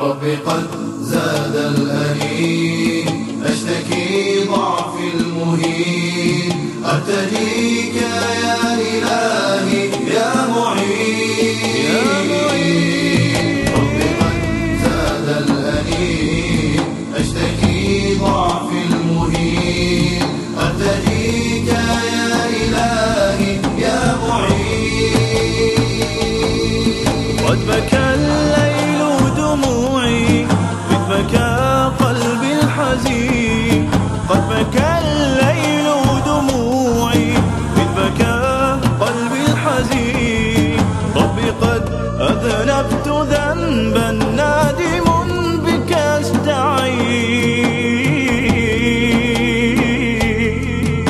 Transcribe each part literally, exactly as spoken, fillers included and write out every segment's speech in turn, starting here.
ربي قد زاد الأنين، أشتكي ضعفي المهين، أرتجيك يا إلهي يا معين. ربي قد زاد الأنين، أشتكي ضعفي المهين، أرتجيك يا إلهي يا معين. قد بكى الليل دموعي، إذ بكى قلبي الحزين. قد بكى الليل دموعي، إذ بكى قلبي الحزين. ربي قد أذنبت ذنبا نادم بك أستعين.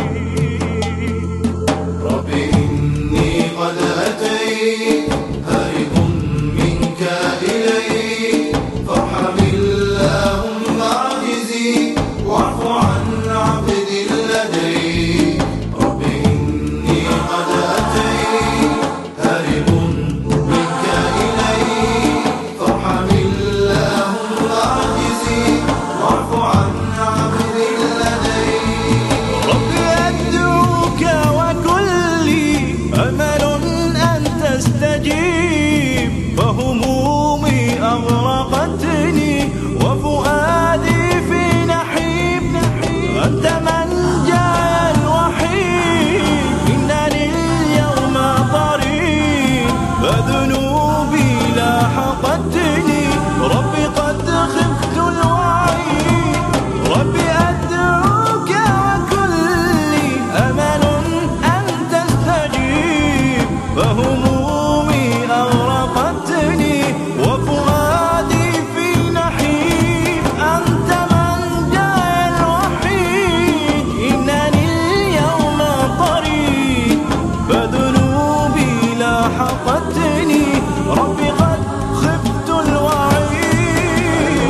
ربي إني قد أتيت هارب منك إليك، فارحم اللهم عاجزي واعف عن عبد لديك. ربي إني قد أتيت هارب منك إليك، فارحم اللهم عاجزي واعف عن عبد لديك. ربي أدعوك وكلي أمل أن تستجيب، فهمومي أغرقتني وفؤادي في نحيب. أنت من جاء الوحيد، إنني اليوم طريق، فذنوبي لاحقتني. ربي قد خفت الوعيد. ربي أدعوك وكلي أمل أن تستجيب، فهمومي أغرقتني وفؤادي في نحيب. أنت من جاء الوحيد، إنني اليوم طريق، فذنوبي لاحقتني. ربي قد خفت الوعيد.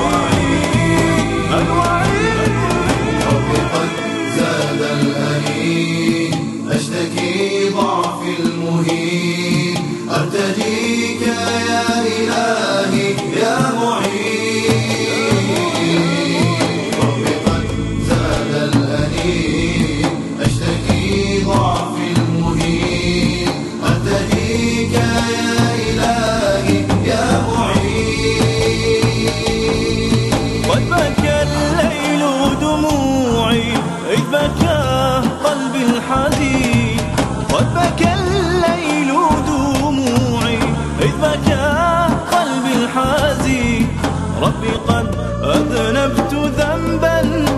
الوعيد. ربي قد زاد الأنين، أشتكي ضعفي المهين، أرتجيك يا إلهي يا معين. ربي قد زاد الأنين، أشتكي ضعفي المهين، أرتجيك يا إلهي يا معين. قد بكى الليل دموعي، إذ بكى قلبي الحزين. قد بكى الليل دموعي، إذ بكى قلبي الحزين. ربي قد أذنبت ذنبا